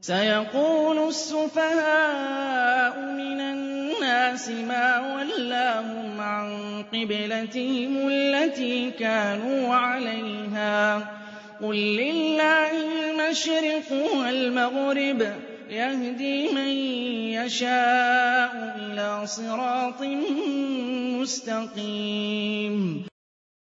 سَيَقُولُ السُّفَهَاءُ مِنَ النَّاسِ مَا وَلَّاهُمْ عَن قِبْلَتِهِمُ الَّتِي كَانُوا عَلَيْهَا ۚ قُل لِّلَّهِ الْمَشْرِقُ وَالْمَغْرِبُ ۚ يَهْدِي مَن يَشَاءُ إِلَىٰ صِرَاطٍ مُّسْتَقِيمٍ